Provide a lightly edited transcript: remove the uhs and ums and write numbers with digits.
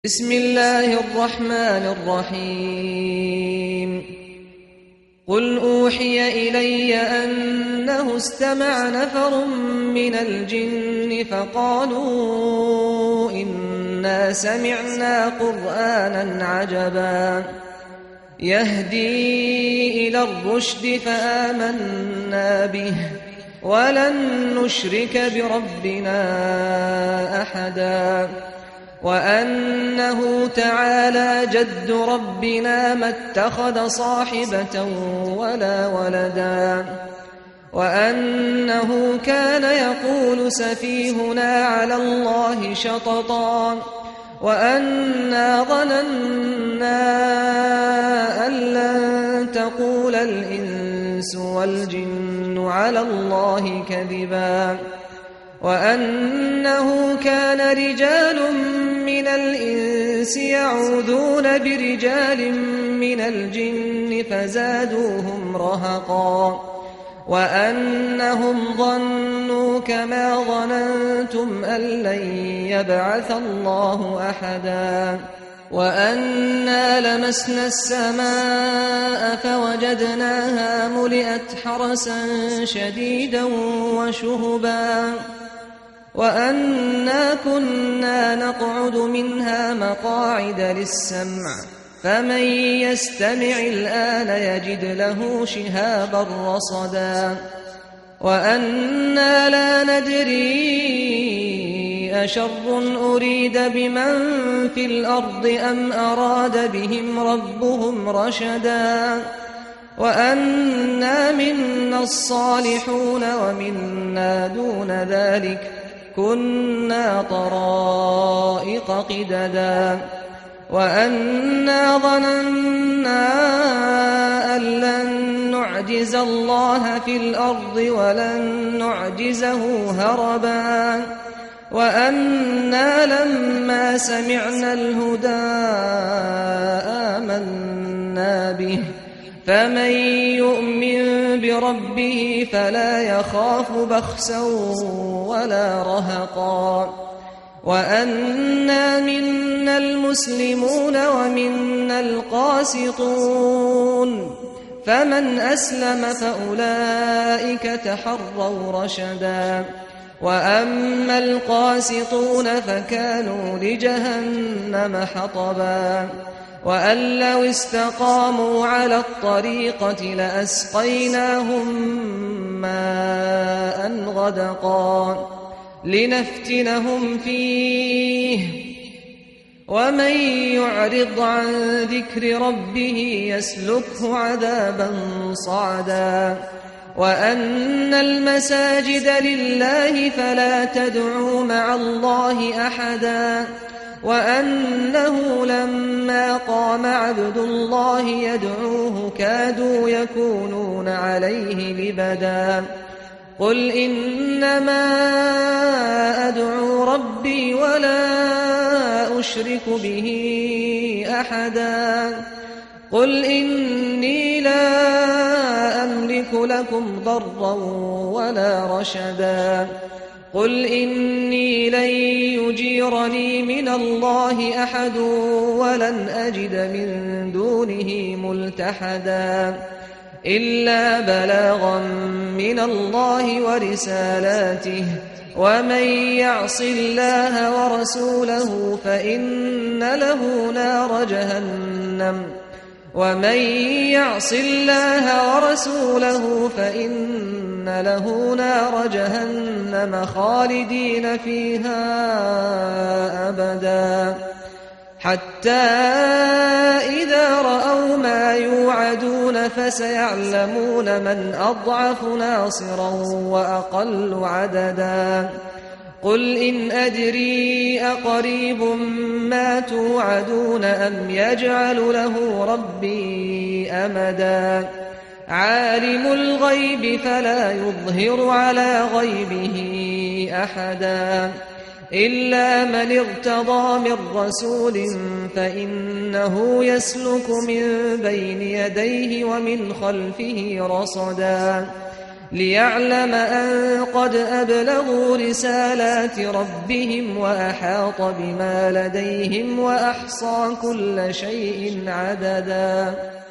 بسم الله الرحمن الرحيم قل أوحي إلي أنه استمع نفر من الجن فقالوا إنا سمعنا قرآنا عجبا يهدي إلى الرشد فآمنا به ولن نشرك بربنا أحدا وأنه تعالى جد ربنا ما اتخذ صاحبة ولا ولدا وأنه كان يقول سفيهنا على الله شططا وأنا ظننا أن لن تقول الإنس والجن على الله كذبا وأنه كان رجال من الإنس يعوذون برجال من الجن فزادوهم رهقا وأنهم ظنوا كما ظننتم أن لن يبعث الله أحدا وأنا لمسنا السماء فوجدناها ملئت حرسا شديدا وشهبا وأنا كنا نقعد منها مقاعد للسمع فمن يستمع الآن يجد له شهابا رصدا وأنا لا ندري أشر أريد بمن في الأرض أم أراد بهم ربهم رشدا وأنا منا الصالحون ومنا دون ذلك كنا طرائق قددا وأنا ظننا أن لن نعجز الله في الأرض ولن نعجزه هربا وأنا لما سمعنا الهدى آمنا به فمن يؤمن بربه فلا يخاف بخسا ولا رهقا وأنا منا المسلمون ومنا القاسطون فمن أسلم فأولئك تحروا رشدا وأما القاسطون فكانوا لجهنم حطبا وأن لو استقاموا على الطريقة لأسقيناهم ماء غدقا لنفتنهم فيه ومن يعرض عن ذكر ربه يسلكه عذابا صعدا وأن المساجد لله فلا تدعوا مع الله أحدا وأنه لما قام عبد الله يدعوه كادوا يكونون عليه لبدا قل إنما أدعو ربي ولا أشرك به أحدا قل إني لا أملك لكم ضرا ولا رشدا قل إني لن يجيرني من الله أحد ولن أجد من دونه ملتحدا إلا بلاغا من الله ورسالاته ومن يعص الله ورسوله فإن له نار جهنم ومن يعص الله ورسوله فإن له نار جهنم خالدين فيها أبدا حتى إذا رأوا ما يوعدون فسيعلمون من أضعف ناصرا وأقل عددا قل إن أدري أقريب ما توعدون أم يجعل له ربي أمدا عالم الغيب فلا يظهر على غيبه أحدا إلا من ارتضى من رسول فإنه يسلك من بين يديه ومن خلفه رصدا ليعلم أن قد أبلغوا رسالات ربهم وأحاط بما لديهم وأحصى كل شيء عددا